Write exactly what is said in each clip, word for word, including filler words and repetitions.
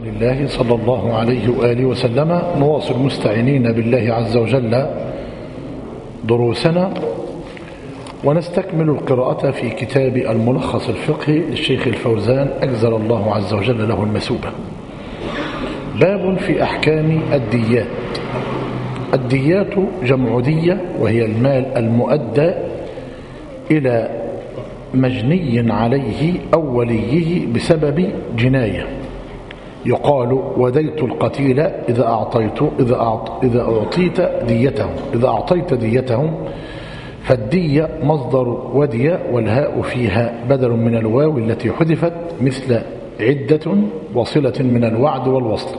لله صلى الله عليه وآله وسلم. نواصل مستعينين بالله عز وجل دروسنا ونستكمل القراءة في كتاب الملخص الفقهي للشيخ الفوزان أجزل الله عز وجل له المثوبة. باب في أحكام الديات. الديات جمع دية، وهي المال المؤدى إلى مجني عليه أو وليه بسبب جناية. يقال وديت القتيل إذا أعطيت إذا أعط إذا أعطيت ديته إذا أعطيت ديتهم. فالدية مصدر ودية، والهاء فيها بدل من الواو التي حذفت، مثل عدة وصلة من الوعد والوصل.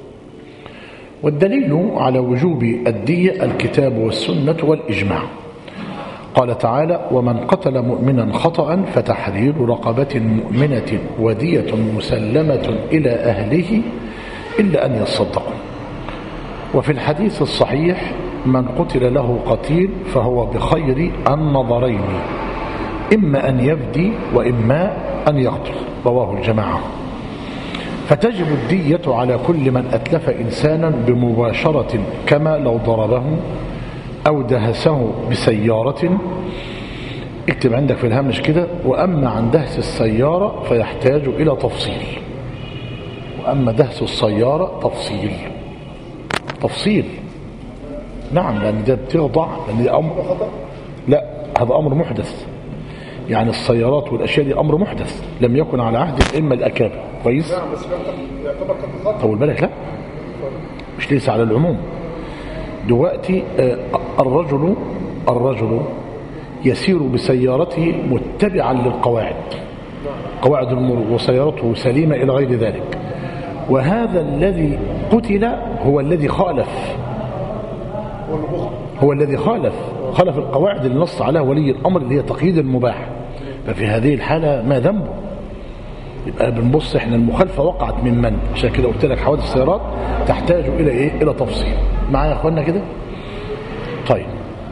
والدليل على وجوب الدية الكتاب والسنة والإجماع. قال تعالى: ومن قتل مؤمنا خطأ فتحرير رقبة مؤمنة ودية مسلمة إلى أهله إلا أن يصدقوا. وفي الحديث الصحيح: من قتل له قتيل فهو بخير النظرين، إما أن يفدي وإما أن يقتل. رواه الجماعة. فتجب الدية على كل من أتلف إنسانا بمباشرة، كما لو ضربه أو دهسه بسيارة. اكتب عندك في الهامش كده: وأما عن دهس السيارة فيحتاج إلى تفصيل. وأما دهس السيارة تفصيل تفصيل نعم، لأن ده بتخضع، لأن ده أمر لا هذا أمر محدث. يعني السيارات والأشياء دي أمر محدث لم يكن على عهد الأئمة الأكابر. كويس؟ طول بالك، لا مش ليس على العموم. دلوقتي الرجل الرجل يسير بسيارته متبعا للقواعد، قواعد المرور، وسيارته سليمة إلى غير ذلك. وهذا الذي قتل هو الذي خالف هو الذي خالف خالف القواعد اللي نص عليها ولي الأمر، اللي هي تقييد المباح. ففي هذه الحالة ما ذنبه؟ يبقى بنبص احنا المخالفة وقعت من من. عشان كده قلت لك حوادث السيارات تحتاج إلى إيه؟ إلى تفصيل. معايا يا أخوانا كده؟ طيب.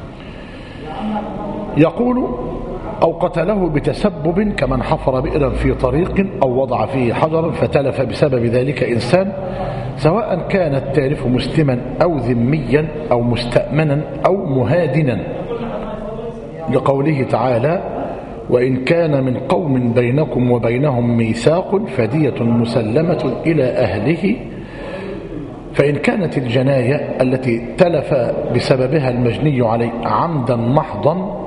يقول: أو قتله بتسبب كمن حفر بئرا في طريق أو وضع فيه حجرا فتلف بسبب ذلك إنسان، سواء كان التالف مسلما أو ذميا أو مستأمنا أو مهادنا، لقوله تعالى: وإن كان من قوم بينكم وبينهم ميثاق فدية مسلمة إلى أهله. فإن كانت الجناية التي تلف بسببها المجني عليه عمدا محضا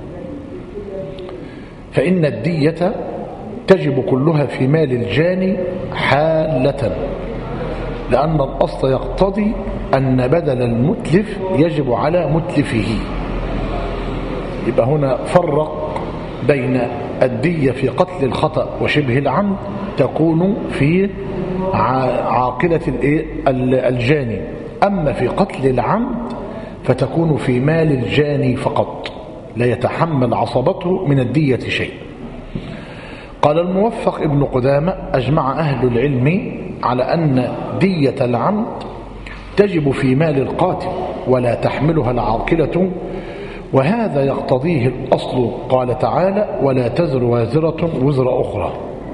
فإن الدية تجب كلها في مال الجاني حالة، لأن الأصل يقتضي أن بدل المتلف يجب على متلفه. يبقى هنا فرق بين الدية في قتل الخطأ وشبه العمد تكون في عاقلة الجاني، أما في قتل العمد فتكون في مال الجاني فقط، لا يتحمل عصبته من الدية شيء. قال الموفق ابن قدامة: أجمع أهل العلم على أن دية العمد تجب في مال القاتل ولا تحملها العاقلة، وهذا يقتضيه الأصل. قال تعالى: ولا تزر وازرة وزر أخرى.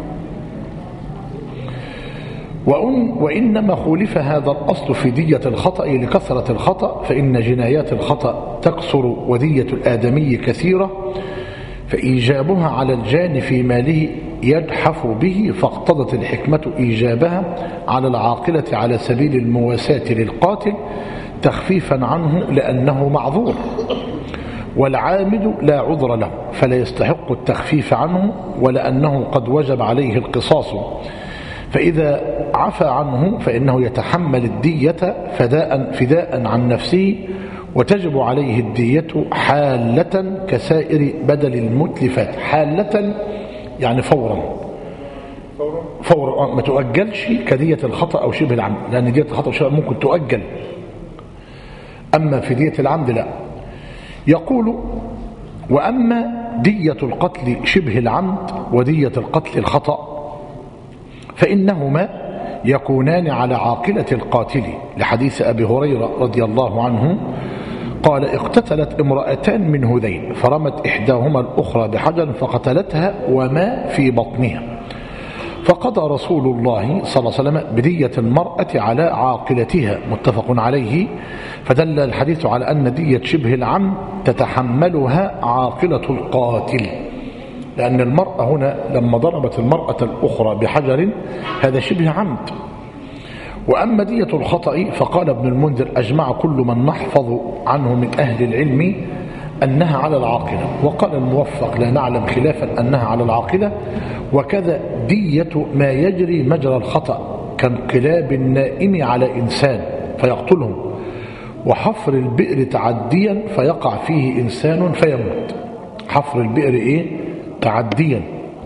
وإن وإنما خولف هذا الأصل في دية الخطأ لكثرة الخطأ، فإن جنايات الخطأ تكثر ودية الآدمي كثيرة، فإيجابها على الجاني في ماله يجحف به، فاقتضت الحكمة إيجابها على العاقلة على سبيل المواساة للقاتل تخفيفا عنه لأنه معذور، والعامد لا عذر له فلا يستحق التخفيف عنه، ولأنه قد وجب عليه القصاص، فإذا عفى عنه فإنه يتحمل الدية فداء فداء عن نفسه، وتجب عليه الدية حالة كسائر بدل المتلفات. حالة يعني فورا فورا، ما تؤجلش كدية الخطأ أو شبه العمد، لأن دية الخطأ وشبه ممكن تؤجل، أما في دية العمد لا. يقول: وأما دية القتل شبه العمد ودية القتل الخطأ فإنهما يكونان على عاقلة القاتل، لحديث أبي هريرة رضي الله عنه قال: اقتتلت امرأتان من هذيل فرمت إحداهما الأخرى بحجر فقتلتها وما في بطنها. فقضى رسول الله صلى الله عليه وسلم بدية المرأة على عاقلتها متفق عليه. فدل الحديث على أن دية شبه العمد تتحملها عاقلة القاتل، لأن المرأة هنا لما ضربت المرأة الأخرى بحجر هذا شبه عمد. وأما دية الخطأ فقال ابن المنذر أجمع كل من نحفظ عنه من أهل العلم أنها على العاقلة، وقال الموفق لا نعلم خلافا أنها على العاقلة. وكذا دية ما يجري مجرى الخطأ كانقلاب النائم على إنسان فيقتله، وحفر البئر تعديا فيقع فيه إنسان فيموت. حفر البئر إيه؟ تعديا،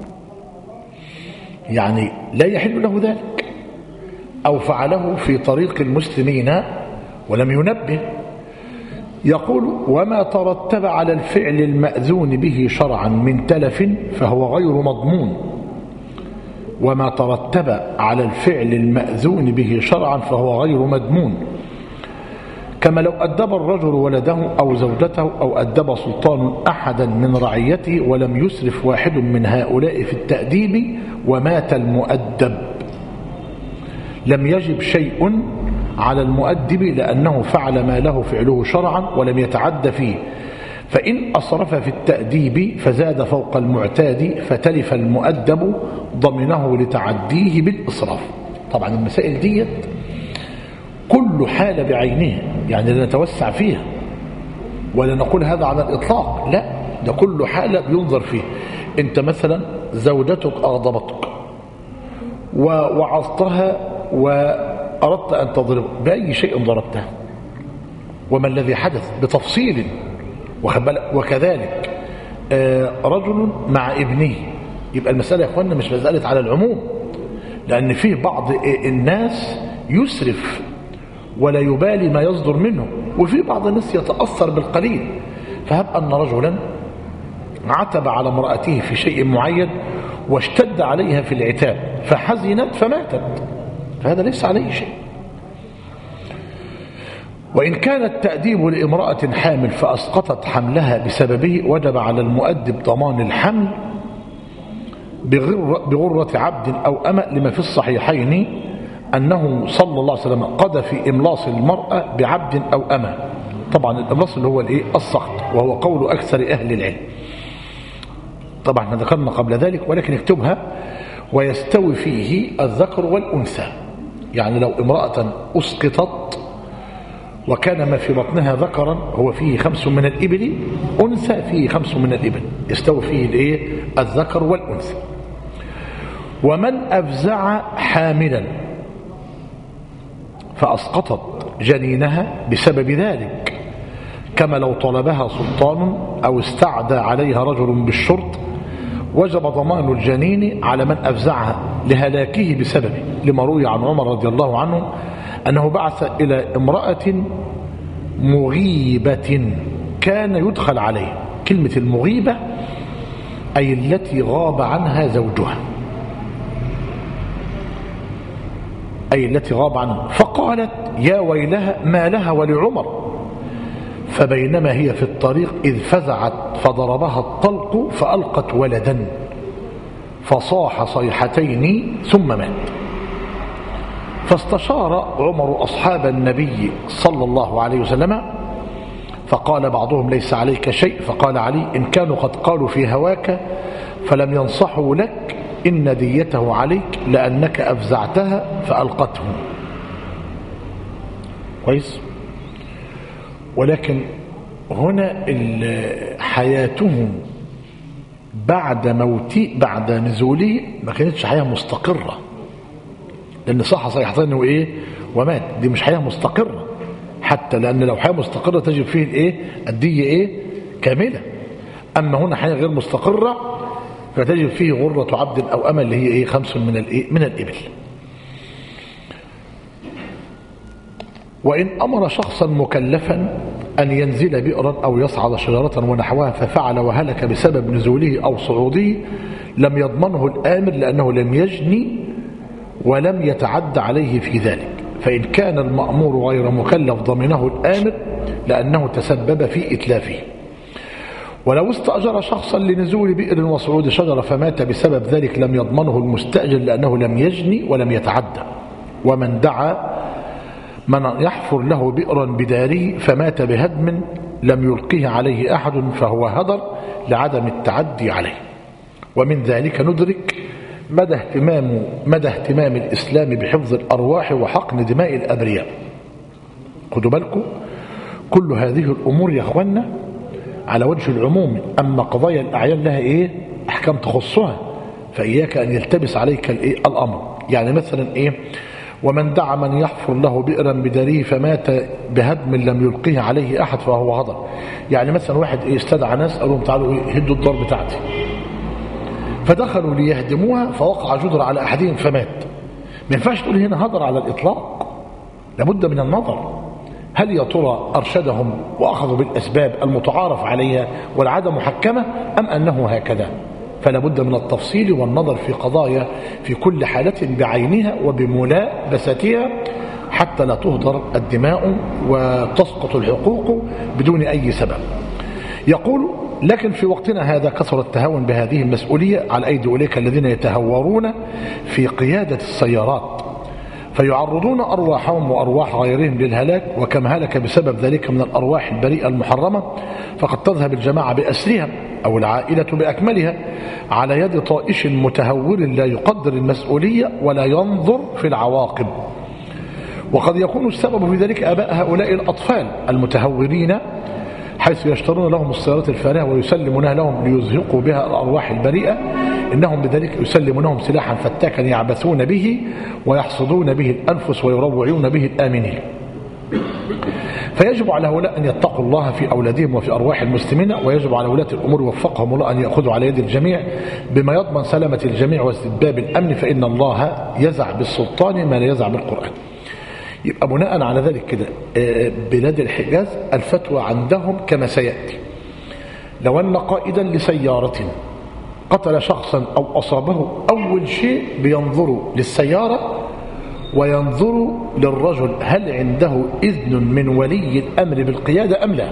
يعني لا يحل له ذلك، أو فعله في طريق المسلمين ولم ينبه. يقول وما ترتب على الفعل المأذون به شرعا من تلف فهو غير مضمون. وما ترتب على الفعل المأذون به شرعا فهو غير مضمون، كما لو أدب الرجل ولده أو زوجته أو أدب سلطان أحدا من رعيته ولم يسرف واحد من هؤلاء في التأديب ومات المؤدب، لم يجب شيء على المؤدب لأنه فعل ما له فعله شرعا ولم يتعد فيه. فإن أصرف في التأديب فزاد فوق المعتاد فتلف المؤدب ضمنه لتعديه بالإصراف. طبعا المسائل دي كل حالة بعينها، يعني لا نتوسع فيها ولا نقول هذا على الإطلاق، لا، ده كل حالة بينظر فيه. انت مثلا زوجتك أغضبتك ووعظتها وأردت أن تضرب، بأي شيء ضربتها وما الذي حدث بتفصيل. وكذلك رجل مع ابنه، يبقى المسألة يا أخوانا مش مسألة على العموم، لأن فيه بعض الناس يسرف ولا يبالي ما يصدر منه، وفي بعض الناس يتأثر بالقليل. فهب أن رجلا عتب على امرأته في شيء معين واشتد عليها في العتاب فحزنت فماتت، فهذا ليس عليه شيء. وإن كان التأديب لامرأة حامل فأسقطت حملها بسببه وجب على المؤدب ضمان الحمل بغرة عبد أو أمة، لما في الصحيحين أنه صلى الله عليه وسلم قضى في إملاص المرأة بعبد أو أمة. طبعا الإملاص اللي هو الإيه؟ السقط، وهو قول أكثر أهل العلم. طبعا احنا ذكرنا قبل ذلك، ولكن اكتبها. ويستوي فيه الذكر والأنثى، يعني لو امرأة أسقطت وكان ما في بطنها ذكرا هو فيه خمس من الإبل، أنثى فيه خمس من الإبل، يستوي فيه الإيه؟ الذكر والأنثى. ومن أفزع حاملا فأسقطت جنينها بسبب ذلك، كما لو طلبها سلطان أو استعدى عليها رجل بالشرط، وجب ضمان الجنين على من أفزعها لهلاكه بسببه، لما روي عن عمر رضي الله عنه أنه بعث إلى امرأة مغيبة كان يدخل عليه. كلمة المغيبة أي التي غاب عنها زوجها، أي التي غاب عنها. فقالت يا ويلها ما لها ولعمر، فبينما هي في الطريق إذ فزعت فضربها الطلق فألقت ولدا فصاح صيحتين ثم مات. فاستشار عمر أصحاب النبي صلى الله عليه وسلم فقال بعضهم ليس عليك شيء، فقال علي إن كانوا قد قالوا في هواك فلم ينصحوا لك إن ديته عليك لأنك أفزعتها فألقته. كويس. ولكن هنا حياتهم بعد موتي بعد نزوله ما كانتش حياة مستقرة، لأن صح صيحتين وإيه ومات، دي مش حياة مستقرة حتى، لأن لو حياة مستقرة تجب فيه الإيه الدية إيه كاملة. أما هنا حياة غير مستقرة فتجب فيه غرة عبد أو أمة اللي هي إيه خمس من الإيه من الإبل. وإن أمر شخصا مكلفا أن ينزل بئرا أو يصعد شجرة ونحوها ففعل وهلك بسبب نزوله أو صعوده لم يضمنه الآمر لأنه لم يجني ولم يتعد عليه في ذلك. فإن كان المأمور غير مكلف ضمنه الآمر لأنه تسبب في إتلافه. ولو استأجر شخصا لنزول بئر وصعود شجرة فمات بسبب ذلك لم يضمنه المستأجر لأنه لم يجني ولم يتعدى. ومن دعا من يحفر له بئرا بداره فمات بهدم لم يلقيه عليه أحد فهو هدر لعدم التعدي عليه. ومن ذلك ندرك مدى اهتمام مدى اهتمام الإسلام بحفظ الأرواح وحقن دماء الأبرياء. خدوا بالكم، كل هذه الأمور يا أخوانا على وجه العموم، أما قضايا الأعيان لها إيه أحكام تخصها، فإياك أن يلتبس عليك الإيه الأمر. يعني مثلا إيه، ومن دعا من يحفر له بئرا بداره فمات بهدم لم يلقيه عليه أحد فهو هدر. يعني مثلا واحد إيه استدعى ناس قالوا لهم تعالوا إيه هدوا الدار بتاعتي، فدخلوا ليهدموها فوقع جدر على أحدهم فمات. ما ينفعش تقول هنا هدر على الإطلاق، لابد من النظر، هل يا ترى أرشدهم وأخذوا بالأسباب المتعارف عليها والعادة محكمة أم أنه هكذا؟ فلا بد من التفصيل والنظر في قضايا في كل حالة بعينها وبملابستها حتى لا تهدر الدماء وتسقط الحقوق بدون أي سبب. يقول لكن في وقتنا هذا كثر التهاون بهذه المسؤولية على أيدي أولئك الذين يتهورون في قيادة السيارات فيعرضون أرواحهم وأرواح غيرهم للهلاك، وكم هلك بسبب ذلك من الأرواح البريئة المحرمة فقد تذهب الجماعة بأسرها أو العائلة بأكملها على يد طائش متهور لا يقدر المسؤولية ولا ينظر في العواقب. وقد يكون السبب في ذلك آباء هؤلاء الأطفال المتهورين حيث يشترون لهم السيارات الفارهة ويسلمونها لهم ليزهقوا بها الأرواح البريئة، إنهم بذلك يسلمونهم سلاحا فتاكا يعبثون به ويحصدون به الأنفس ويروعون به الآمنين. فيجب على هؤلاء أن يتقوا الله في أولادهم وفي أرواح المسلمين، ويجب على ولاة الأمور وفقهم الله أن يأخذوا على يد الجميع بما يضمن سلامة الجميع واستتباب الأمن، فإن الله يزع بالسلطان ما لا يزع بالقرآن. يبقى بناء على ذلك كده بلاد الحجاز الفتوى عندهم كما سيأتي: لو أن قائدا لسيارة قتل شخصا أو أصابه، أول شيء بينظروا للسيارة وينظروا للرجل هل عنده إذن من ولي الأمر بالقيادة أم لا،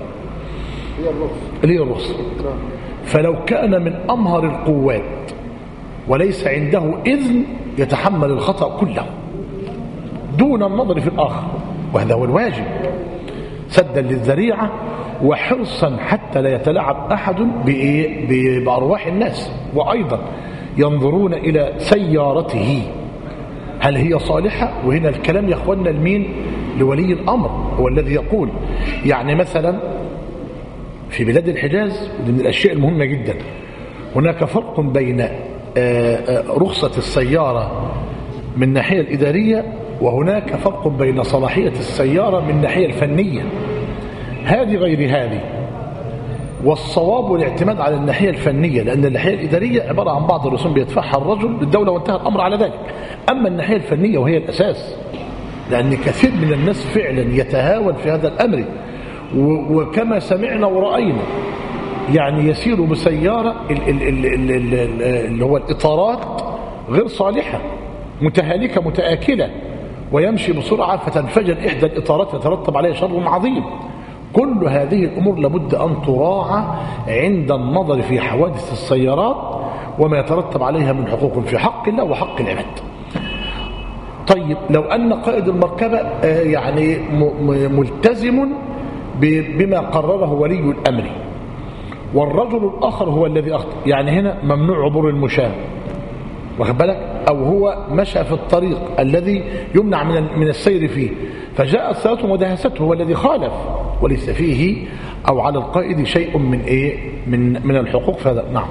اللي هي الرخصة. فلو كان من أمهر القوات وليس عنده إذن يتحمل الخطأ كله دون النظر في الآخر، وهذا هو الواجب سدا للذريعة وحرصا حتى لا يتلاعب أحد بأرواح الناس. وأيضا ينظرون إلى سيارته هل هي صالحة، وهنا الكلام يا أخوانا لمين؟ لولي الأمر، هو الذي يقول. يعني مثلا في بلاد الحجاز، ودي من الأشياء المهمة جدا، هناك فرق بين رخصة السيارة من الناحية الإدارية وهناك فرق بين صلاحية السيارة من الناحية الفنية، هذه غير هذه. والصواب والاعتماد على الناحية الفنية، لأن الناحية الإدارية عبارة عن بعض الرسوم بيدفعها الرجل للدولة وانتهى الأمر على ذلك. أما الناحية الفنية وهي الأساس، لأن كثير من الناس فعلا يتهاون في هذا الأمر، وكما سمعنا ورأينا يعني يسير بسيارة اللي هو الإطارات غير صالحة متهالكة متآكلة، ويمشي بسرعة فتنفجر إحدى الإطارات يترتب عليها شر عظيم. كل هذه الأمور لابد أن تراعى عند النظر في حوادث السيارات وما يترتب عليها من حقوق في حق الله وحق العباد. طيب لو أن قائد المركبة يعني ملتزم بما قرره ولي الأمر والرجل الآخر هو الذي أخطأ، يعني هنا ممنوع عبور المشاة، واخد بالك، أو هو مشى في الطريق الذي يمنع من من السير فيه، فجاءت سيارته ودهسته، هو الذي خالف، وليس فيه أو على القائد شيء من إيه من من الحقوق. فهذا نعم.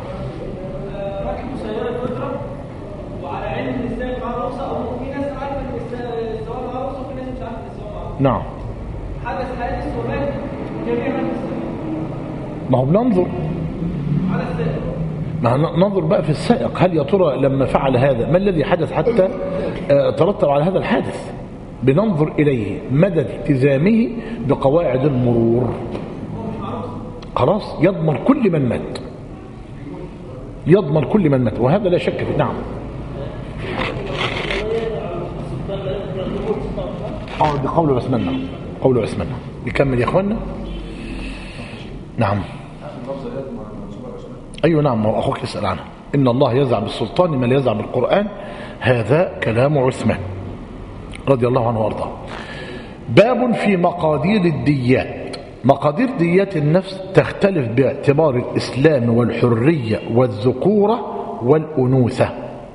نعم. ما هو بننظر ما ننظر بقى في السائق، هل يا ترى لما فعل هذا ما الذي حدث حتى ترتب على هذا الحادث؟ بننظر إليه مدى التزامه بقواعد المرور، خلاص يضمن كل من مات، يضمن كل من مات، وهذا لا شك فيه. نعم. اه دي قول عثمان، قول عثمان. نكمل يا اخوانا. نعم. أيوة نعم، ما أخوك يسأل عنها. إن الله يزع بالسلطان ما لا يزع بالقرآن، هذا كلام عثمان رضي الله عنه وارضاه. باب في مقادير الديات. مقادير ديات النفس تختلف باعتبار الإسلام والحرية والذكورة والأنوثة،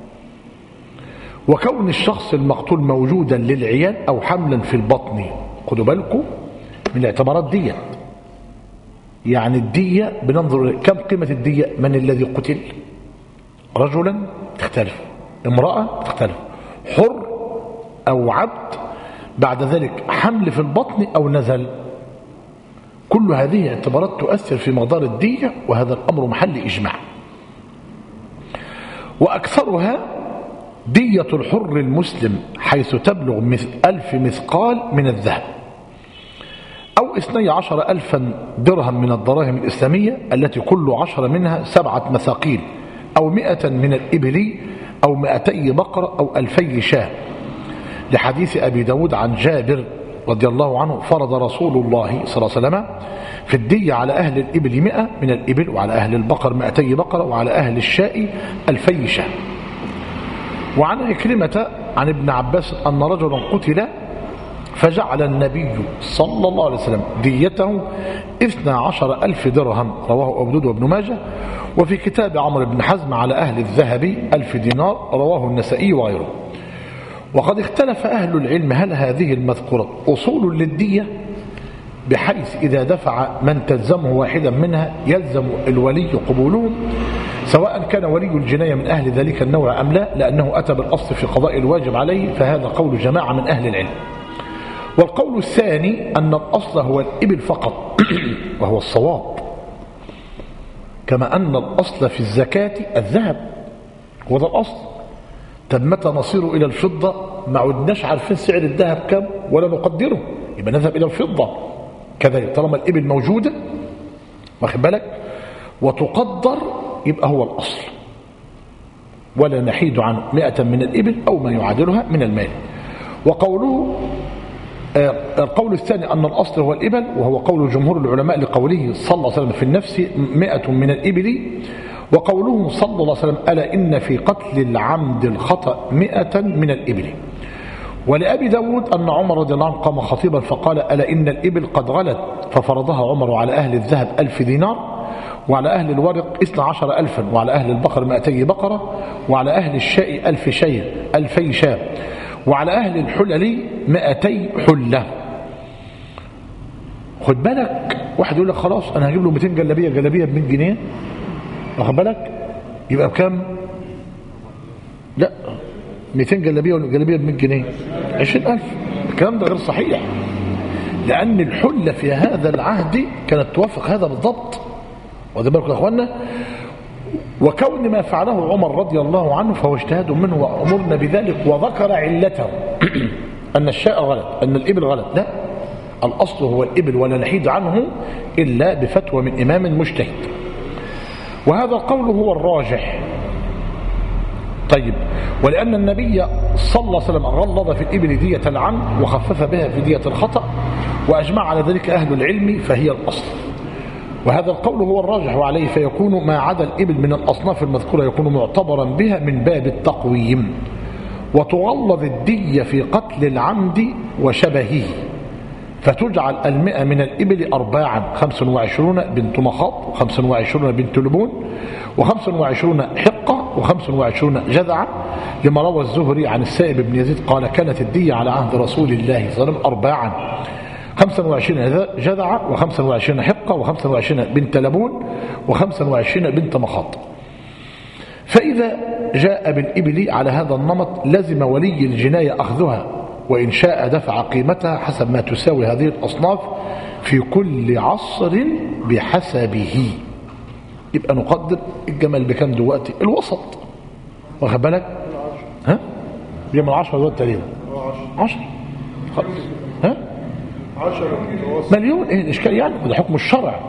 وكون الشخص المقتول موجودا للعيان أو حملا في البطن. خدوا بالكم من الاعتبارات ديت. يعني الدية بننظر كم قيمة الدية، من الذي قتل، رجلا تختلف، امرأة تختلف، حر أو عبد، بعد ذلك حمل في البطن أو نزل. كل هذه اعتبارات تؤثر في مقدار الدية، وهذا الأمر محل إجماع. وأكثرها دية الحر المسلم حيث تبلغ ألف مثقال من الذهب، أو اثني عشر ألفا درهم من الدراهم الإسلامية التي كل عشر منها سبعة مثاقيل، أو مئة من الإبل، أو مئتي بقرة، أو ألفي شاة، لحديث أبي داود عن جابر رضي الله عنه: فرض رسول الله صلى الله عليه وسلم في الدية على أهل الإبل مئة من الإبل، وعلى أهل البقر مئتي بقرة، وعلى أهل الشاء ألفي شاة. وعن عكرمة عن ابن عباس أن رجلا قتل فجعل النبي صلى الله عليه وسلم ديته اثنى عشر ألف درهم، رواه أبو داود وابن ماجه. وفي كتاب عمرو بن حزم على أهل الذهب ألف دينار، رواه النسائي وغيره. وقد اختلف أهل العلم هل هذه المذكورة أصول للدية، بحيث إذا دفع من تلزمه واحدا منها يلزم الولي قبولهم، سواء كان ولي الجناية من أهل ذلك النوع أم لا، لأنه أتى بالأصل في قضاء الواجب عليه. فهذا قول جماعة من أهل العلم. والقول الثاني أن الأصل هو الإبل فقط، وهو الصواب، كما أن الأصل في الزكاة الذهب، وهذا الأصل. طب متى نصير إلى الفضة؟ ما عدناش عارفين سعر الذهب كم ولا نقدره، يبقى نذهب إلى الفضة كذلك طالما الإبل موجودة، واخد بالك، وتقدر، يبقى هو الأصل، ولا نحيد عن مئة من الإبل أو ما يعادلها من المال. وقوله القول الثاني أن الأصل هو الإبل، وهو قول جمهور العلماء لقوله صلى الله عليه وسلم في النفس مئة من الإبل. وقوله صلى الله عليه وسلم: ألا إن في قتل العمد الخطأ مئة من الإبل. ولأبي داود أن عمر رضي الله عنه قام خطيبا فقال: ألا إن الإبل قد غلت، ففرضها عمر على أهل الذهب ألف دينار، وعلى أهل الورق اثنى عشر ألفا، وعلى أهل البقر مئتي بقرة، وعلى أهل الشاء ألف شيء ألفي شاة، وعلى أهل الحلل مئتي حلة. خد بالك، واحد يقول لك خلاص أنا هجيب له مئتين جلابية، جلابية ب مئة جنيه، واخد بالك، يبقى بكام؟ لا، مئتين جلابية وجلابية ب مئة جنيه عشرين ألف. الكلام ده غير صحيح، لأن الحلة في هذا العهد كانت توافق هذا بالضبط. واخد بالكم يا اخوانا؟ وكون ما فعله عمر رضي الله عنه فهو اجتهاد منه وأمرنا بذلك، وذكر علته أن الشاء غلط، أن الإبل غلط. لا، الأصل هو الإبل ولا نحيد عنه إلا بفتوى من إمام مجتهد، وهذا القول هو الراجح. طيب، ولأن النبي صلى الله عليه وسلم غلظ في الإبل دية العمد وخفف بها في دية الخطأ، وأجمع على ذلك أهل العلم، فهي الأصل. وهذا القول هو الراجح، وعليه فيكون ما عدا الإبل من الأصناف المذكورة يكون معتبرا بها من باب التقويم. وتغلظ الدية في قتل العمد وشبهه، فتجعل المئة من الإبل أرباعا: خمس وعشرون بنت مخاط، وخمس وعشرون بنت لبون، وخمس وعشرون حقة، وخمس وعشرون جذعة، لما روى الزهري عن السائب بن يزيد قال: كانت الدية على عهد رسول الله صلى الله عليه وسلم أرباعا: خمسة وعشرين جذعة، وخمسة وعشرين حقة، وخمسة وعشرين بنت لبون، وخمسة وعشرين بنت مخاط. فإذا جاء بالإبل على هذا النمط لزم ولي الجناية أخذها، وإن شاء دفع قيمتها حسب ما تساوي هذه الأصناف في كل عصر بحسبه. يبقى نقدر الجمل بكم دلوقتي؟ الوسط، واخد بالك؟ ها؟ بيعمل عشرة دلوقتي تقريبا، عشرة خلاص، ها؟ عشرة مليون. ايه الاشكال يعني؟ ده حكم الشرع.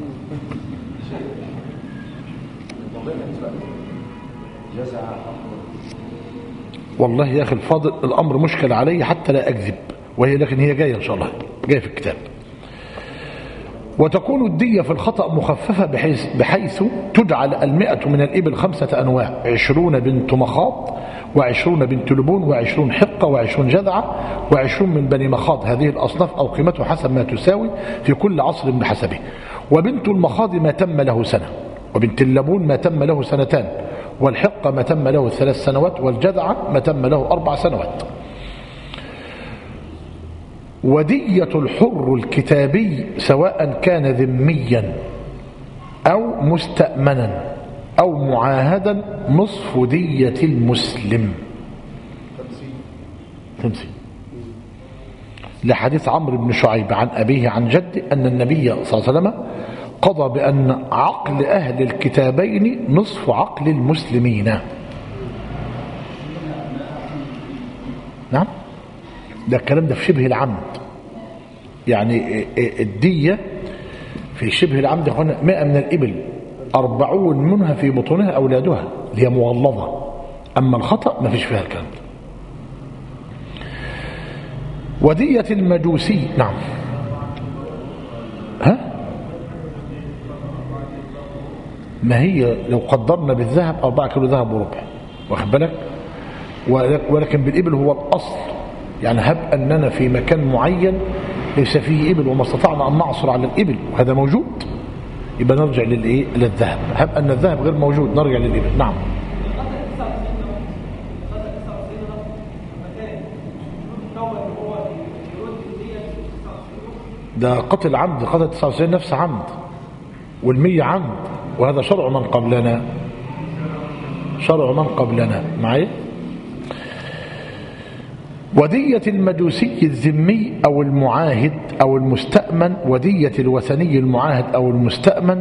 والله يا اخي الفاضل الامر مشكل علي حتى لا اكذب، وهي لكن هي جايه ان شاء الله، جايه في الكتاب. وتكون الدية في الخطأ مخففة بحيث, بحيث تجعل المئة من الإبل خمسة أنواع: عشرون بنت مخاض، وعشرون بنت لبون، وعشرون حقة، وعشرون جذعة، وعشرون من بني مخاض. هذه الأصناف أو قيمته حسب ما تساوي في كل عصر بحسبه. وبنت المخاض ما تم له سنة، وبنت اللبون ما تم له سنتان، والحقة ما تم له ثلاث سنوات، والجذعة ما تم له أربع سنوات. ودية الحر الكتابي سواء كان ذميا أو مستأمنا أو معاهدا نصف دية المسلم. خمسين. لحديث عمرو بن شعيب عن أبيه عن جده أن النبي صلى الله عليه وسلم قضى بأن عقل أهل الكتابين نصف عقل المسلمين. نعم، ده الكلام ده في شبه العمد. يعني الدية في شبه العمد هنا مئة من الإبل، أربعون منها في بطونها أولادها اللي هي مغلظة. أما الخطأ ما فيش فيها الكلام ده. ودية المجوسي. نعم. ها؟ ما هي لو قدرنا بالذهب أربعة كيلو ذهب وربع، واخد بالك؟ ولكن بالإبل هو الأصل. يعني هب أننا في مكان معين ليس فيه إبل وما استطعنا أن نعصر على الإبل وهذا موجود، يبقى نرجع للإيه؟ للذهب. هب أن الذهب غير موجود نرجع للإبل. نعم. ده قتل عمد، قتل تسعة وتسعين نفس عمد، والمية عمد، وهذا شرع من قبلنا، شرع من قبلنا. معي؟ ودية المجوسي الذمي أو المعاهد أو المستأمن، ودية الوثني المعاهد أو المستأمن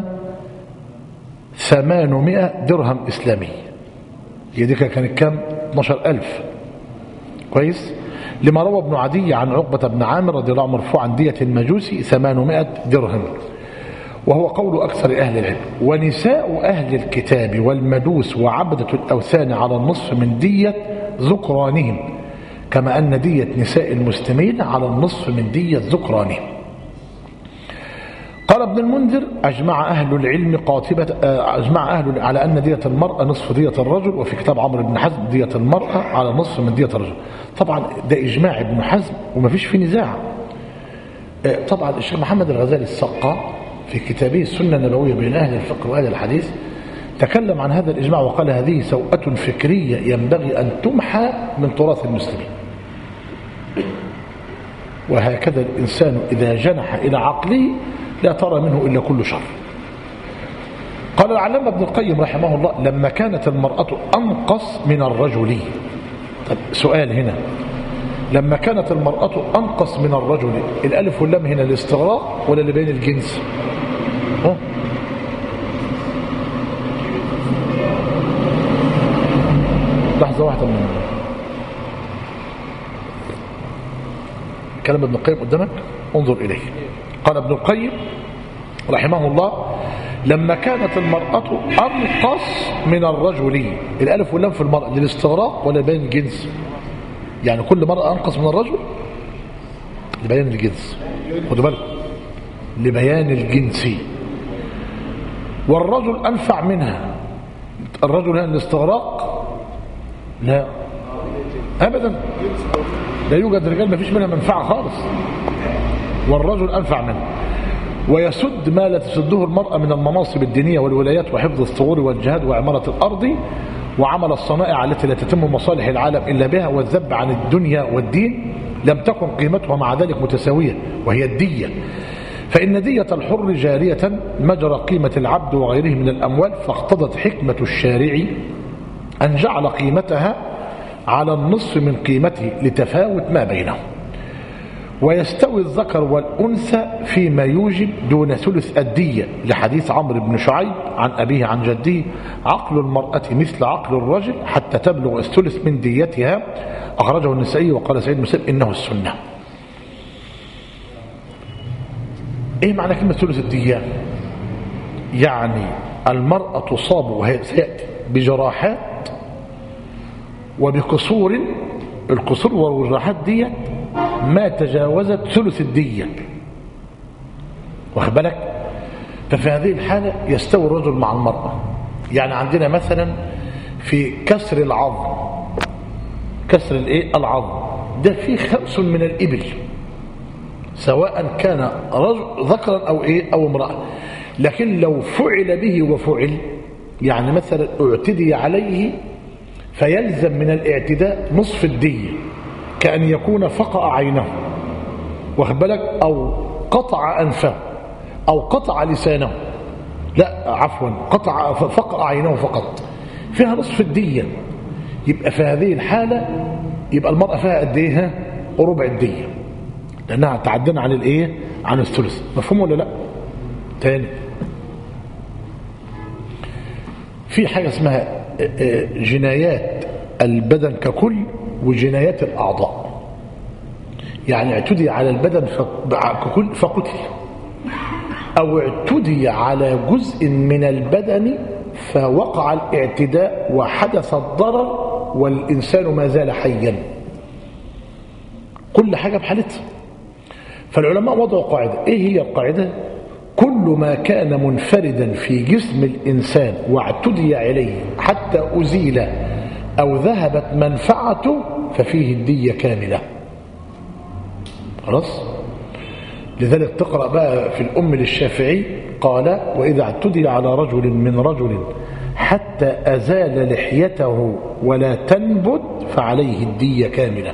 ثمانمائة درهم إسلامي. هي دي كانت كام؟ اثناشر ألف. كويس؟ لما روى ابن عدي عن عقبة بن عامر رضي الله عنه مرفوعا دية المجوسي ثمانمائة درهم، وهو قول أكثر أهل العلم. ونساء أهل الكتاب والمجوس وعبدة الأوثان على النصف من دية ذكرانهم، كما أن دية نساء المسلمين على النصف من دية ذكرانهم. قال ابن المنذر: أجمع أهل العلم قاطبة أجمع أهل على أن دية المرأة نصف دية الرجل، وفي كتاب عمرو بن حزم دية المرأة على نصف من دية الرجل. طبعا ده إجماع ابن حزم وما فيش فيه نزاع. طبعا الشيخ محمد الغزالي السقا في كتابه السنة النبوية بين أهل الفقه وأهل الحديث تكلم عن هذا الإجماع وقال: هذه سوءة فكرية ينبغي أن تمحى من تراث المسلمين. وهكذا الإنسان إذا جنح إلى عقله لا ترى منه إلا كل شر. قال العلامة ابن القيم رحمه الله: لما كانت المرأة أنقص من الرجل. طب سؤال هنا، لما كانت المرأة أنقص من الرجل، الألف واللام هنا الاستغراق ولا لبين الجنس؟ ها؟ لحظة واحدة من كلام ابن القيم قدامك، انظر إليه. قال ابن القيم رحمه الله: لما كانت المرأة أنقص من الرجل، الألف واللام في المرأة للاستغراق ولا بين الجنس؟ يعني كل مرأة أنقص من الرجل لبيان الجنس، خدوا بالكم، لبيان الجنس. والرجل أنفع منها. الرجل هنا الاستغراق؟ لا أبدا، لا يوجد رجال ما فيش منها منفعة خالص، والرجل أنفع منه. ويسد ما لا تسده المرأة من المناصب الدينية والولايات وحفظ الثغور والجهاد وعمارة الأرض وعمل الصنائع التي لا تتم مصالح العالم إلا بها، والذب عن الدنيا والدين، لم تكن قيمتها مع ذلك متساوية، وهي الدية. فإن دية الحر جارية مجرى قيمة العبد وغيره من الأموال، فاقتضت حكمة الشارع أن جعل قيمتها على النصف من قيمته لتفاوت ما بينهم. ويستوي الذكر والأنثى فيما يوجب دون ثلث الدية، لحديث عمرو بن شعيب عن أبيه عن جده: عقل المرأة مثل عقل الرجل حتى تبلغ الثلث من ديتها. أخرجه النسائي. وقال سعيد مسلم: إنه السنة. إيه معنى كلمة ثلث الدية؟ يعني المرأة تصاب وهي سيأتي بجراحات وبقصور، القصور والجراحات دي ما تجاوزت ثلث الدية، واخد بالك؟ ففي هذه الحالة يستوي الرجل مع المرأة. يعني عندنا مثلا في كسر العظم، كسر الايه العظم ده فيه خمس من الإبل، سواء كان رجل ذكرا أو إيه أو امرأة. لكن لو فعل به وفعل، يعني مثلا اعتدي عليه فيلزم من الاعتداء نصف الدية، كأن يكون فقأ عينه، واخد بالك، أو قطع أنفه، أو قطع لسانه، لا عفوا قطع فقأ عينه فقط، فيها نصف الدية. يبقى في هذه الحالة يبقى المرأة فيها قد ايه؟ ربع الدية، لأنها تعدنا عن الايه؟ عن الثلث. مفهوم ولا لا؟ تاني، في حاجة اسمها جنايات البدن ككل وجنايات الأعضاء. يعني اعتدي على البدن ككل فقتل، أو اعتدي على جزء من البدن فوقع الاعتداء وحدث الضرر والإنسان ما زال حيا. كل حاجة بحالتها. فالعلماء وضعوا قاعدة. ايه هي القاعدة؟ كل ما كان منفردا في جسم الإنسان واعتدي عليه حتى أزيل أو ذهبت منفعته ففيه الدية كاملة. خلاص؟ لذلك تقرأ بقى في الأم للشافعي قال: وإذا اعتدي على رجل من رجل حتى أزال لحيته ولا تنبت فعليه الدية كاملة.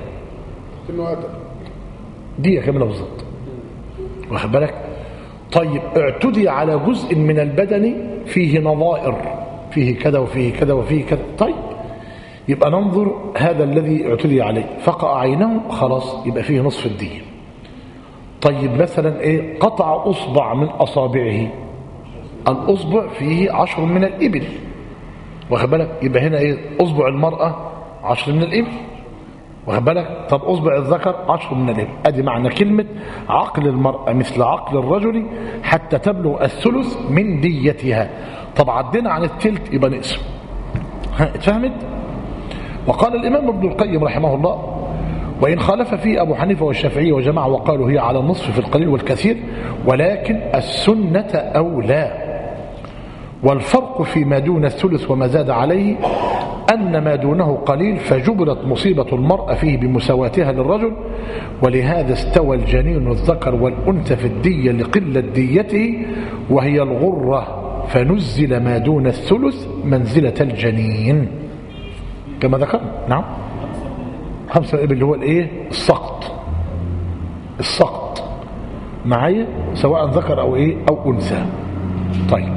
دية كاملة بالضبط، واخد بالك؟ طيب اعتدي على جزء من البدن فيه نظائر، فيه كذا وفيه كذا وفيه كذا، طيب يبقى ننظر هذا الذي اعتدي عليه فقع عينه، خلاص يبقى فيه نصف الدية. طيب مثلا ايه؟ قطع اصبع من اصابعه، الاصبع فيه عشر من الابل، واخد بالك؟ يبقى هنا ايه؟ اصبع المرأة عشر من الابل، واخد بالك؟ طب اصبع الذكر عشر من الابل. ادي معنى كلمة عقل المرأة مثل عقل الرجل حتى تبلغ الثلث من ديتها. طب عدينا عن التلت يبقى نقسم. ها اتفهمت؟ وقال الامام ابن القيم رحمه الله: وإن خالف فيه أبو حنيفة والشافعي وجماعة وقالوا هي على النصف في القليل والكثير، ولكن السنة أولى. والفرق فيما دون الثلث وما زاد عليه أن ما دونه قليل فجبرت مصيبة المرأة فيه بمساواتها للرجل، ولهذا استوى الجنين الذكر والأنثى في الدية لقلة ديته وهي الغرة، فنزل ما دون الثلث منزلة الجنين كما ذكرنا. نعم، خمسة الإبل اللي هو الايه؟ السقط. السقط معايا سواء ذكر او ايه او انثى. طيب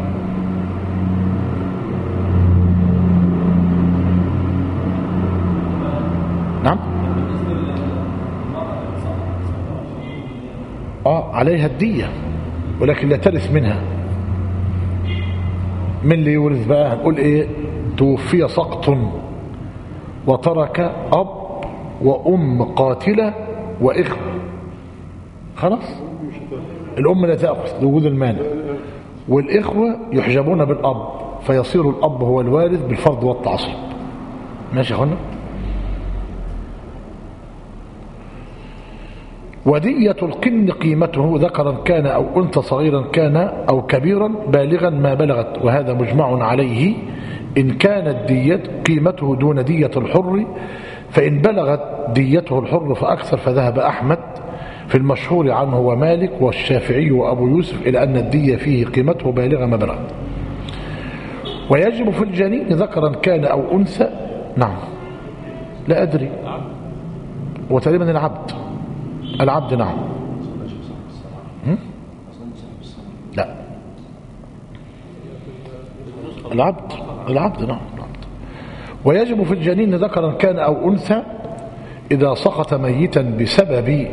نعم، اه عليها الدية ولكن لا ترث منها. من اللي يورث بقى؟ هنقول ايه؟ توفي سقط وترك اب وأم قاتلة وإخوة، خلاص الأم لا تأخذ لوجود المانع، والإخوة يحجبون بالأب فيصير الأب هو الوارث بالفرض والتعصيب. ماشي يا أخوانا؟ ودية القن قيمته ذكرا كان أو أنثى صغيرا كان أو كبيرا بالغا ما بلغت، وهذا مجمع عليه. إن كانت دية قيمته دون دية الحر، فإن بلغت ديته الحر فأكثر فذهب أحمد في المشهور عنه ومالك والشافعي وأبو يوسف إلى أن الدية فيه قيمته بالغة ما بلغت. ويجب في الجنين ذكرا كان أو أنثى. نعم، لا أدري، وتقريبا العبد العبد نعم. لا العبد العبد نعم. ويجب في الجنين ذكرا كان أو أنثى إذا سقط ميتا بسبب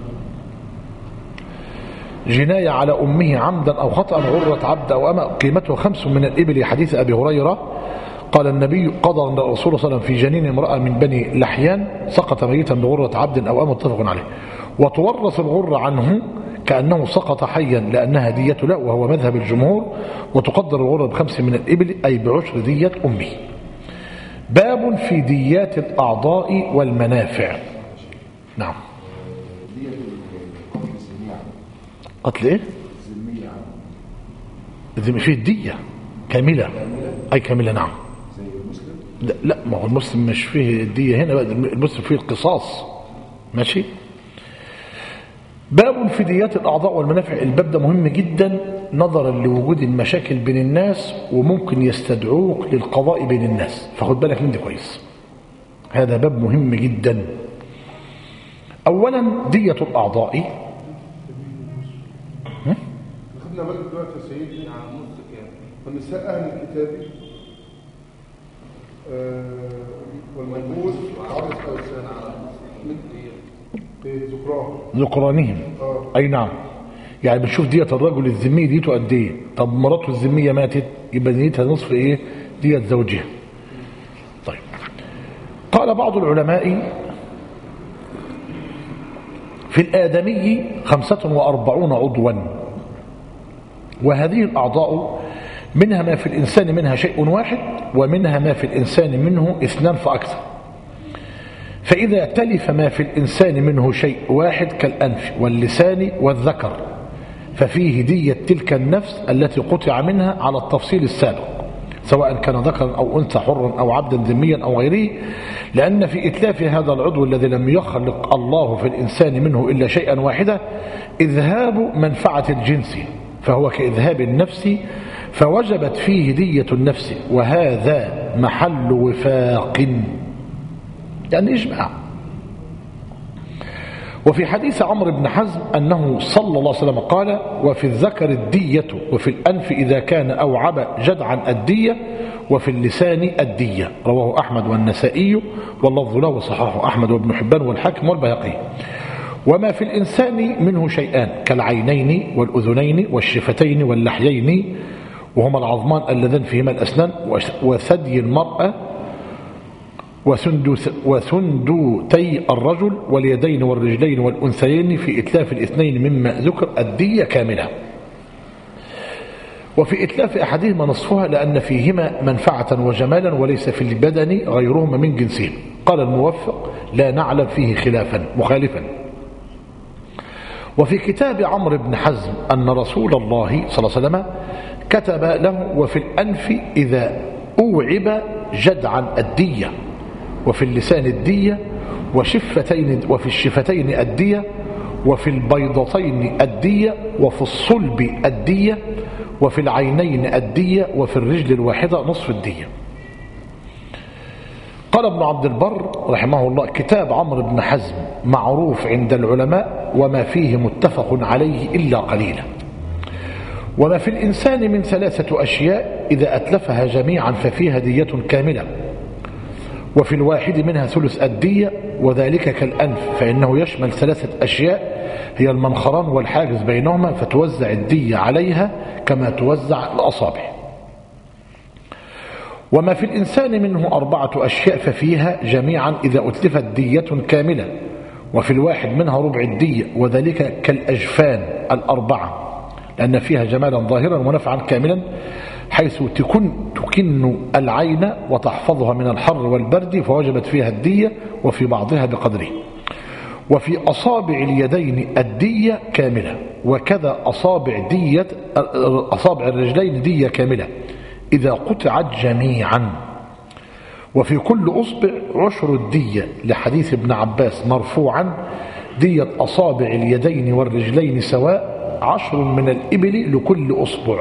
جناية على أمه عمدا أو خطأ غرة عبد أو أمة قيمته خمس من الإبل، حديث أبي هريرة قال النبي: قضى الرسول صلى الله عليه وسلم في جنين امرأة من بني لحيان سقط ميتا بغرة عبد أو أمة، متفق عليه. وتورث الغرة عنه كأنه سقط حيا لأنها دية له وهو مذهب الجمهور، وتقدر الغرة بخمس من الإبل أي بعشر دية أمه. باب في ديات الأعضاء والمنافع. نعم. قتل ايه؟ فيه الدية كاملة، أي كاملة نعم. لا, لا ما هو المسلم مش فيه الدية هنا، المسلم فيه القصاص. ماشي. باب في ديات الأعضاء والمنافع. الباب ده مهم جدا نظرا لوجود المشاكل بين الناس وممكن يستدعوك للقضاء بين الناس، فخد بالك من ده كويس. هذا باب مهم جدا. أولا دية الأعضاء. خدنا بالك دلوقتي يا سيدي فالنساء أهل الكتاب والمنبوذ عرض أوسان على ذكرانهم ذكرانهم آه. أي نعم. يعني بنشوف دية الرجل الذمي ديته قد ايه. طب مراته الذمية ماتت يبقى ديتها نصف ايه؟ دية زوجها. طيب قال بعض العلماء في الآدمي خمسة وأربعون عضوا، وهذه الأعضاء منها ما في الإنسان منها شيء واحد، ومنها ما في الإنسان منه اثنان فأكثر. فإذا تلف ما في الإنسان منه شيء واحد كالأنف واللسان والذكر ففيه دية تلك النفس التي قطع منها على التفصيل السابق، سواء كان ذكرا أو أنثى حرا أو عبدا ذميا أو غيره، لأن في إتلاف هذا العضو الذي لم يخلق الله في الإنسان منه إلا شيئا واحدا إذهاب منفعة الجنس، فهو كإذهاب النفس، فوجبت فيه دية النفس، وهذا محل وفاق يعني إجماع. وفي حديث عمرو بن حزم أنه صلى الله عليه وسلم قال: وفي الذكر الدية، وفي الأنف إذا كان أوعب جدعا الدية، وفي اللسان الدية. رواه أحمد والنسائي واللفظ له وصححه أحمد وابن حبان والحاكم والبيهقي. وما في الإنسان منه شيئان كالعينين والأذنين والشفتين واللحيين، وهما العظمان اللذان فيهما الأسنان، وثدي المرأة، وثندوتي الرجل، واليدين والرجلين والأنثيين، في إتلاف الاثنين مما ذكر الدية كاملة. وفي إتلاف أحدهما نصفها لأن فيهما منفعة وجمالا وليس في البدن غيرهما من جنسهم. قال الموفق: لا نعلم فيه خلافا مخالفا. وفي كتاب عمرو بن حزم أن رسول الله صلى الله عليه وسلم كتب له: وفي الأنف إذا أوعب جدعا الدية، وفي اللسان الدية، وشفتين وفي الشفتين الدية، وفي البيضتين الدية، وفي الصلب الدية، وفي العينين الدية، وفي الرجل الواحدة نصف الدية. قال ابن عبد البر رحمه الله: كتاب عمرو بن حزم معروف عند العلماء، وما فيه متفق عليه إلا قليلا. وما في الإنسان من ثلاثة أشياء إذا أتلفها جميعا ففيها دية كاملة، وفي الواحد منها ثلث الدية، وذلك كالأنف فإنه يشمل ثلاثة أشياء هي المنخران والحاجز بينهما، فتوزع الدية عليها كما توزع الأصابع. وما في الإنسان منه أربعة أشياء ففيها جميعا إذا أتلفت دية كاملة، وفي الواحد منها ربع الدية، وذلك كالأجفان الأربعة لأن فيها جمالا ظاهرا ونفعا كاملا، حيث تكن, تكن العين وتحفظها من الحر والبرد، فوجبت فيها الدية، وفي بعضها بقدره. وفي أصابع اليدين الدية كاملة، وكذا أصابع, دية أصابع الرجلين دية كاملة إذا قطعت جميعا. وفي كل أصبع عشر الدية، لحديث ابن عباس مرفوعا: دية أصابع اليدين والرجلين سواء، عشر من الإبل لكل أصبع.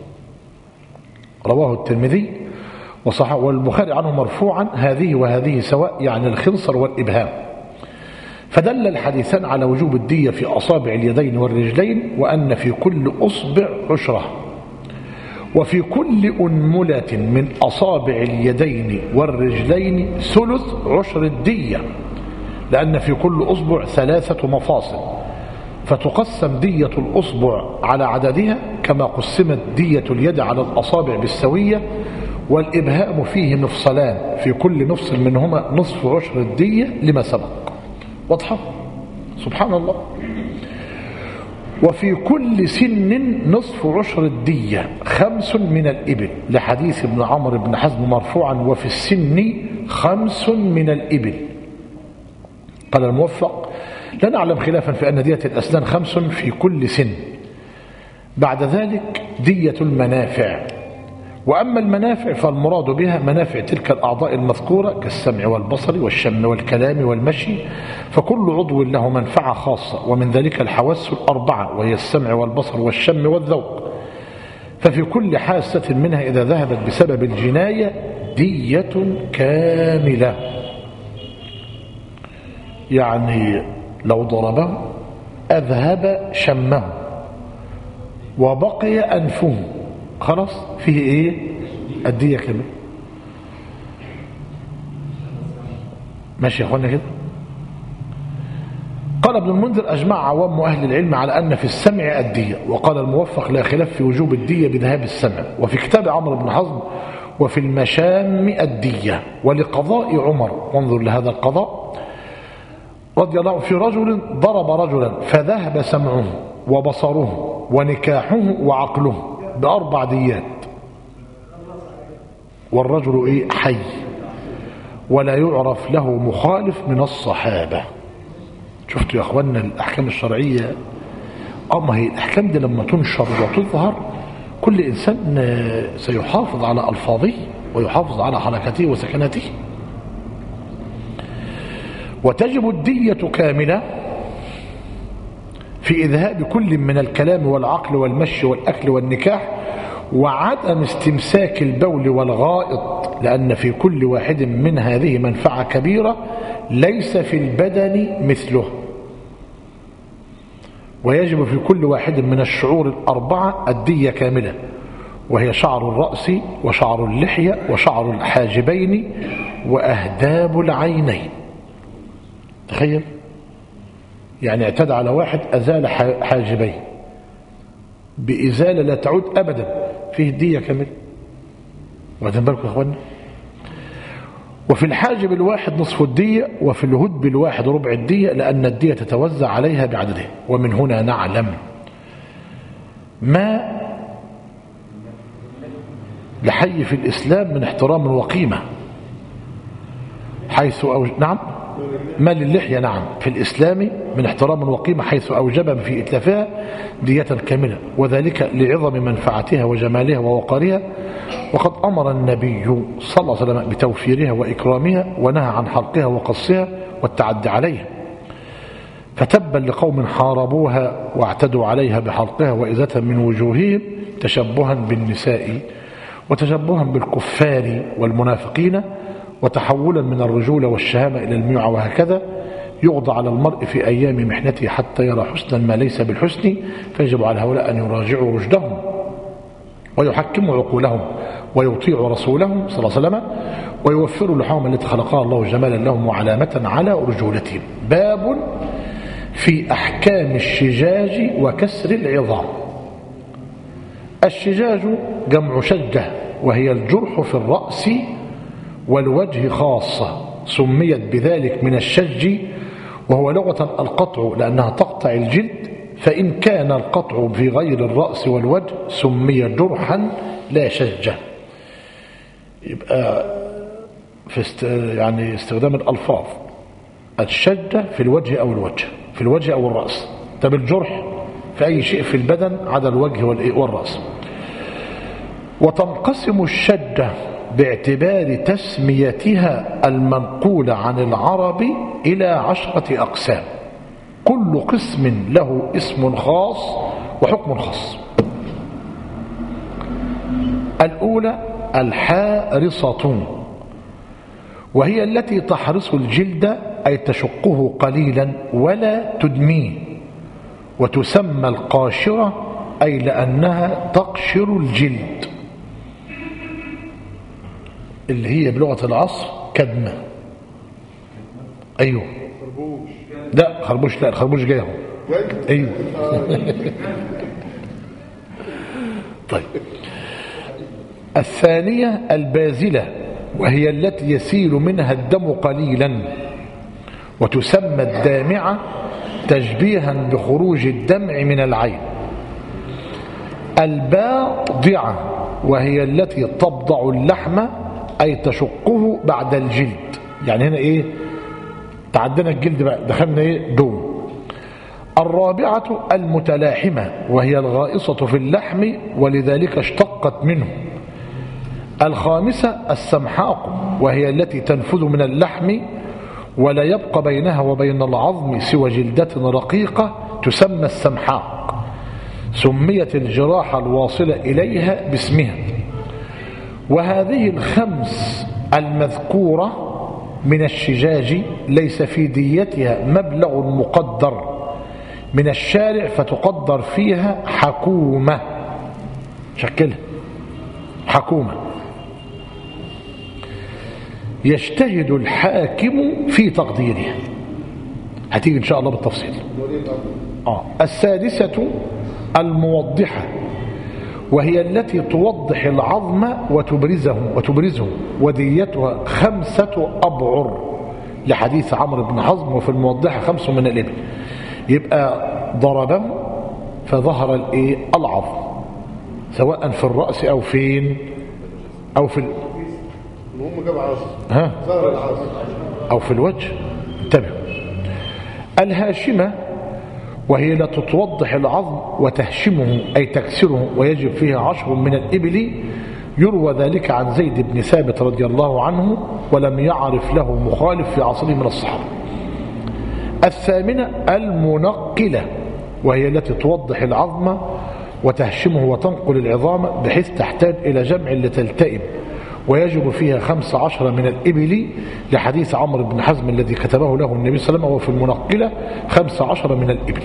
رواه الترمذي وصححه والبخاري عنه مرفوعا: هذه وهذه سواء، يعني الخنصر والإبهام. فدل الحديثان على وجوب الدية في أصابع اليدين والرجلين، وأن في كل أصبع عشرة. وفي كل أنملة من أصابع اليدين والرجلين ثلث عشر الدية، لأن في كل أصبع ثلاثة مفاصل، فتقسم دية الأصبع على عددها كما قسمت دية اليد على الأصابع بالسوية. والإبهام فيه مفصلان، في كل مفصل منهما نصف عشر الدية لما سبق. واضحة؟ سبحان الله. وفي كل سن نصف عشر الدية، خمس من الإبل، لحديث ابن عمرو بن حزم مرفوعا: وفي السن خمس من الإبل. قال الموفق: لا نعلم خلافا في أن دية الأسنان خمس في كل سن. بعد ذلك دية المنافع. وأما المنافع فالمراد بها منافع تلك الأعضاء المذكورة كالسمع والبصر والشم والكلام والمشي، فكل عضو له منفعة خاصة، ومن ذلك الحواس الأربعة وهي السمع والبصر والشم والذوق، ففي كل حاسة منها إذا ذهبت بسبب الجناية دية كاملة. يعني لو ضربه أذهب شمه وبقي أنفه خلاص فيه إيه؟ الدية كاملة. ماشي يا أخوانا كده. قال ابن المنذر أجمع عوام أهل العلم على أن في السمع الدية، وقال الموفق لا خلاف في وجوب الدية بذهاب السمع. وفي كتاب عمرو بن حزم وفي المشام الدية. ولقضاء عمر، وانظر لهذا القضاء رضي الله عنه، في رجل ضرب رجلا فذهب سمعه وبصره ونكاحه وعقله بأربع ديات، والرجل إيه؟ حي، ولا يعرف له مخالف من الصحابة. شفتوا يا أخوانا الأحكام الشرعية؟ أما هي الأحكام دي لما تنشر وتظهر كل إنسان سيحافظ على ألفاظه ويحافظ على حركته وسكناته. وتجب الدية كاملة في إذهاب كل من الكلام والعقل والمشي والأكل والنكاح، وعدم استمساك البول والغائط، لأن في كل واحد من هذه منفعة كبيرة ليس في البدن مثله. ويجب في كل واحد من الشعور الأربعة الدية كاملة، وهي شعر الرأس وشعر اللحية وشعر الحاجبين وأهداب العينين. تخيل يعني اعتدى على واحد أزال حاجبيه بإزالة لا تعود أبدا، فيه الدية كاملة. واخدين بالكم يا أخوانا؟ وفي الحاجب الواحد نصف الدية، وفي الهدب الواحد ربع الدية، لأن الدية تتوزع عليها بعددها. ومن هنا نعلم ما لحي في الإسلام من احترام وقيمة، حيث أو نعم ما للحية نعم في الإسلام من احترام وقيمة، حيث أوجب في إتلافها دية كاملة، وذلك لعظم منفعتها وجمالها ووقارها. وقد أمر النبي صلى الله عليه وسلم بتوفيرها وإكرامها، ونهى عن حلقها وقصها والتعدي عليها. فتبا لقوم حاربوها واعتدوا عليها بحلقها وإزالتها من وجوههم تشبها بالنساء وتشبها بالكفار والمنافقين، وتحولا من الرجولة والشهامة إلى الميوعة. وهكذا يغضى على المرء في أيام محنته حتى يرى حسنا ما ليس بالحسن، فيجب على هؤلاء أن يراجعوا رشدهم ويحكموا عقولهم ويطيعوا رسولهم صلى الله عليه وسلم، ويوفروا لحوم التي خلقها الله جمالا لهم وعلامة على رجولتهم. باب في أحكام الشجاج وكسر العظام. الشجاج جمع شجة، وهي الجرح في الرأس والوجه خاصة، سميت بذلك من الشج، وهو لغة القطع لأنها تقطع الجلد، فإن كان القطع في غير الرأس والوجه سمي جرحا لا شجة. يبقى في است... يعني استخدام الألفاظ، الشجة في الوجه أو الوجه، في الوجه أو الرأس. طب الجرح في أي شيء في البدن عدا الوجه والرأس. وتنقسم الشجة باعتبار تسميتها المنقولة عن العرب إلى عشرة أقسام، كل قسم له اسم خاص وحكم خاص. الأولى الحارصة، وهي التي تحرص الجلد أي تشقه قليلا ولا تدميه، وتسمى القاشرة أي لأنها تقشر الجلد، اللي هي بلغة العصر كدمة. أيوه خربوش. لا خربوش، لا الخربوش جاي اهو. أيوه طيب. الثانية البازلة، وهي التي يسيل منها الدم قليلا، وتسمى الدامعة تشبيها بخروج الدمع من العين. الباضعة، وهي التي تبضع اللحم أي تشقه بعد الجلد، يعني هنا إيه تعدنا الجلد بقى دخلنا إيه دوم. الرابعة المتلاحمة وهي الغائصة في اللحم ولذلك اشتقت منه. الخامسة السمحاق وهي التي تنفذ من اللحم ولا يبقى بينها وبين العظم سوى جلدة رقيقة تسمى السمحاق. سميت الجراحة الواصلة إليها باسمها. وهذه الخمس المذكورة من الشجاج ليس في ديتها مبلغ مقدر من الشارع فتقدر فيها حكومة. شكلها حكومة يجتهد الحاكم في تقديرها. هتيجي إن شاء الله بالتفصيل. آه. السادسة الموضحة وهي التي توضح العظم وتبرزه وتبرزه وديتها خمسة أبعر لحديث عمرو بن حزم وفي الموضحة خمس من الإبل. يبقى ضربه فظهر الايه العظم سواء في الرأس أو فين أو في ال... المهم جاب عظم ها ظهر العظم أو في الوجه. انتبهوا. الهاشمة وهي التي توضح العظم وتهشمه أي تكسره ويجب فيها عشر من الإبل. يروى ذلك عن زيد بن ثابت رضي الله عنه ولم يعرف له مخالف في عصره من الصحابة. الثامنة المنقلة وهي التي توضح العظم وتهشمه وتنقل العظام بحيث تحتاج إلى جمع لتلتئم ويجب فيها خمس عشر من الإبل لحديث عمرو بن حزم الذي كتبه له النبي صلى الله عليه وسلم وفي المنقلة خمس عشر من الإبل.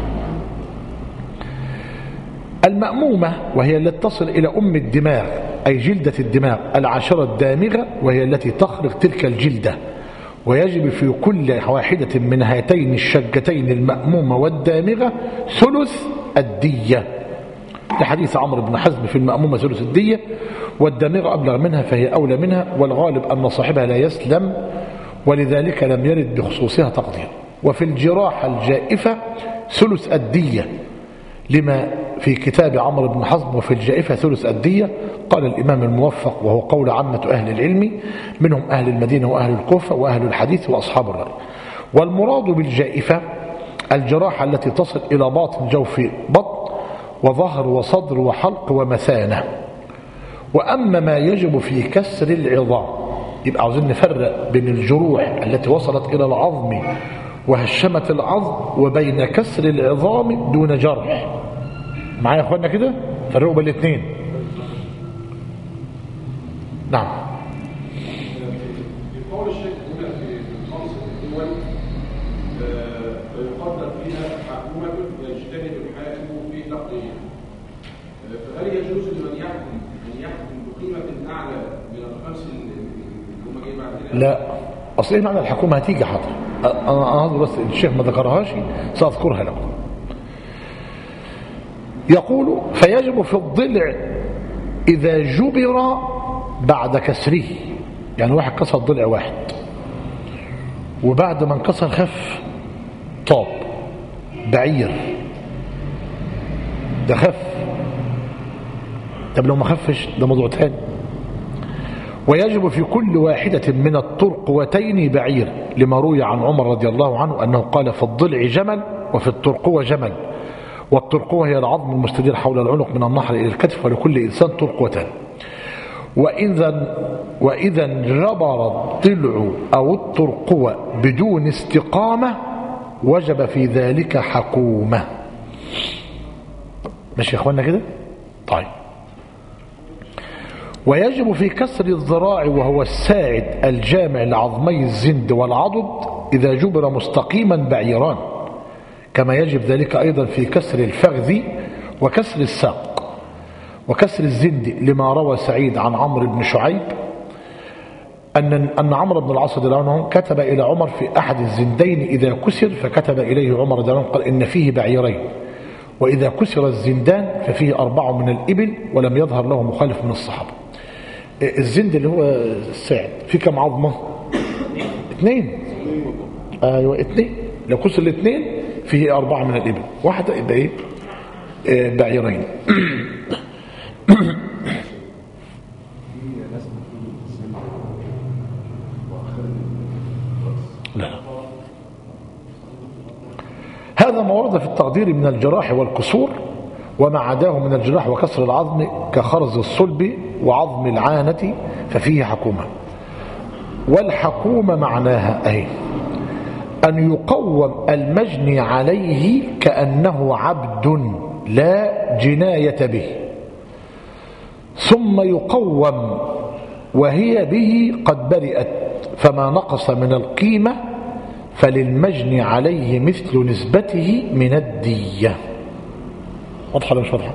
المأمومة وهي التي تصل إلى أم الدماغ أي جلدة الدماغ العاشرة الدامغة وهي التي تخرق تلك الجلدة ويجب في كل واحدة من هاتين الشجتين المأمومة والدامغة ثلث الدية لحديث عمرو بن حزم في المأمومة ثلث الدية والدامغة أبلغ منها فهي أولى منها والغالب أن صاحبها لا يسلم ولذلك لم يرد بخصوصها تقدير. وفي الجراحة الجائفة ثلث الدية لما في كتاب عمرو بن حزم وفي الجائفة ثلث الدية. قال الإمام الموفق وهو قول عامة أهل العلم منهم أهل المدينة وأهل الكوفة وأهل الحديث وأصحاب الرأي. والمراد بالجائفة الجراحة التي تصل إلى باطن جوف بطن وظهر وصدر وحلق ومثانة. وأما ما يجب في كسر العظام يبقى عاوزين نفرق بين الجروح التي وصلت إلى العظم وهشمت العظم وبين كسر العظام دون جرح. معايا يا أخوانا كده فرقوا بين الاثنين. نعم. في قول الشيخ هنا في الخمس الدول فيقدر فيها حكومة يجتهد الحاكم في تقديرها. فهل يجوز لمن يحكم ان يحكم بقيمة اعلى من الخمس اللي هم جايين بعد كده؟ لا اصل ايه معنى الحكومة هتيجي حاضر. انا انا بس الشيخ ما ذكرهاش ساذكرها لكم. يقول فيجب في الضلع اذا جبر بعد كسره. يعني واحد كسر ضلع واحد وبعد ما انكسر خف طاب بعير ده خف. طب لو ما خفش ده موضوع تاني. ويجب في كل واحدة من الترقوتين بعير لما روي عن عمر رضي الله عنه أنه قال في الضلع جمل وفي الترقوة جمل. والترقوة هي العظم المستدير حول العنق من النحر إلى الكتف ولكل إنسان ترقوتان. وإذا وإذا انجبر الضلع أو الترقوة بدون استقامة وجب في ذلك حكومة. ماشي يا اخوانا كده؟ طيب. ويجب في كسر الذراع وهو الساعد الجامع لعظمي الزند والعضد إذا جبر مستقيما بعيران كما يجب ذلك أيضا في كسر الفخذ وكسر الساق وكسر الزند لما روى سعيد عن عمرو بن شعيب أن أن عمرو بن العاص رضي الله عنه كتب إلى عمر في أحد الزندين إذا كسر فكتب إليه عمر رضي الله عنه قال إن فيه بعيرين وإذا كسر الزندان ففيه أربع من الإبل ولم يظهر له مخالف من الصحابة. الزند اللي هو الساعد في كم عظمة؟ اثنين. أيوة اثنين. لو كسر الاثنين فيه أربعة من الإبل واحدة يبقى إيه؟ آه بعيرين. لا. هذا ما ورد ورد في التقدير من الجراح والكسور وما عداه من الجراح وكسر العظم كخرز الصلب وعظم العانة ففيه حكومة. والحكومة معناها أي أن يقوم المجني عليه كأنه عبد لا جناية به، ثم يقوم وهي به قد برئت، فما نقص من القيمة فللمجني عليه مثل نسبته من الدية. واضحة ولا مش واضحة؟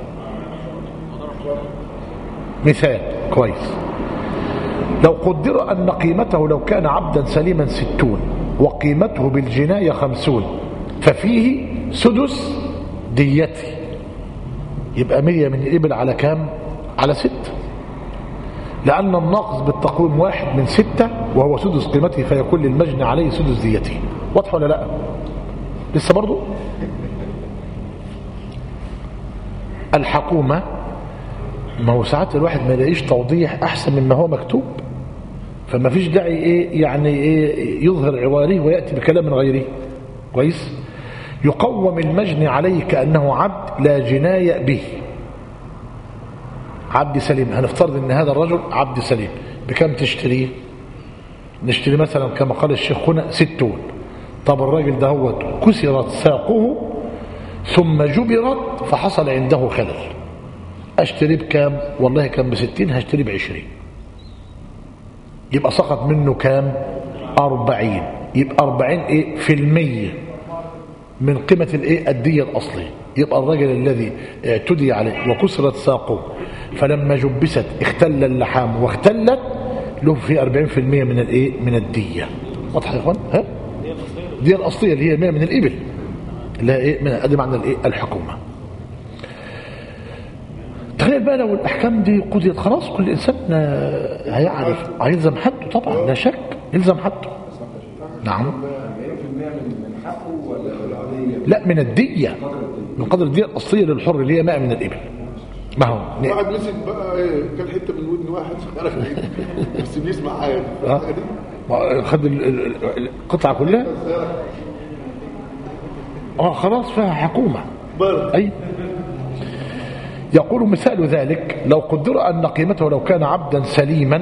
مثال كويس. لو قدر أن قيمته لو كان عبدا سليما ستون وقيمته بالجناية خمسون ففيه سدس ديته، يبقى مية من الإبل على كام؟ على ستة، لأن الناقص بالتقويم واحد من ستة وهو سدس قيمته فيكون للمجني عليه سدس ديته. واضح ولا لا؟ لسه برضو الحكومة، ما هو ساعات الواحد ما يلاقيش توضيح أحسن مما هو مكتوب، فما فيش داعي إيه يعني إيه يظهر عواريه ويأتي بكلام من غيره. كويس. يقوم المجني عليه كأنه عبد لا جناية به، عبد سليم. هنفترض ان هذا الرجل عبد سليم، بكم تشتريه؟ نشتري مثلا كما قال الشيخ هنا ستون. طب الراجل ده هو كسرت ساقه ثم جبرت فحصل عنده خلل، اشتري بكام؟ والله كان بستين، هشتري بعشرين، يبقى سقط منه كام؟ أربعين. يبقى أربعين ايه في المية من قيمة الايه الدية الأصلية. يبقى الرجل الذي اعتدي عليه وكسرت ساقه فلما جبست اختل اللحام واختلت له في أربعين في المية من الايه من الدية. واضح يا اخوان؟ ها الدية الأصلية اللي هي مية من الإبل، اللي هي ايه من ادي معنى الايه الحكومة. تخيل بقى لو الأحكام دي قضيت خلاص كل إنسان هيعرف هيلزم حده، طبعا لا شك يلزم حده. نعم. لا من الدية، من قدر الدية الأصلية للحر اللي هي ماء من الإبل. ما هو واحد مسك بقى ايه كان حته من ودن واحد بس بيسمع عادي اه خد القطعة كلها اه خلاص فيها حكومة. أي يقول مثال ذلك لو قدر أن قيمته لو كان عبدا سليما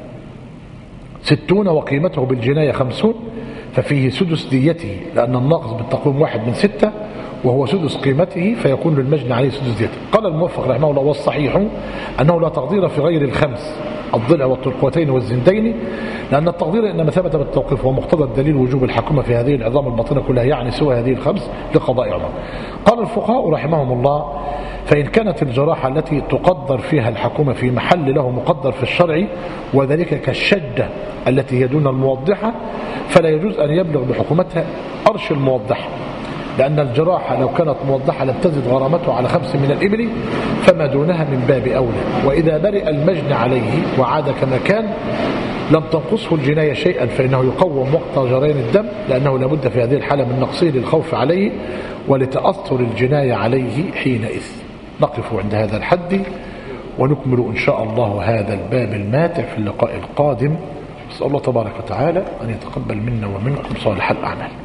ستون وقيمته بالجناية خمسون ففيه سدس ديته، لأن الناقص بالتقويم واحد من ستة وهو سدس قيمته فيكون للمجني عليه سدس ديته. قال الموفق رحمه الله والصحيح أنه لا تقدير في غير الخمس الضلع والترقوتين والزندين، لأن التقدير إنما ثبت بالتوقيف ومقتضى الدليل وجوب الحكومة في هذه العظام الباطنة كلها، يعني سوى هذه الخمس لقضاء عمر. قال الفقهاء رحمهم الله فإن كانت الجراحة التي تقدر فيها الحكومة في محل له مقدر في الشرع وذلك كالشدة التي هي دون الموضحة فلا يجوز أن يبلغ بحكومتها أرش الموضحة، لأن الجراحة لو كانت موضحة لم تزد غرامته على خمس من الإبل فما دونها من باب أولى. وإذا برئ المجني عليه وعاد كما كان لم تنقصه الجناية شيئا فإنه يقوم وقت جريان الدم، لأنه لابد في هذه الحالة من نقصه للخوف عليه ولتأثر الجناية عليه حينئذ. نقف عند هذا الحد ونكمل إن شاء الله هذا الباب الماتع في اللقاء القادم. نسأل الله تبارك وتعالى أن يتقبل منا ومنكم صالح الأعمال.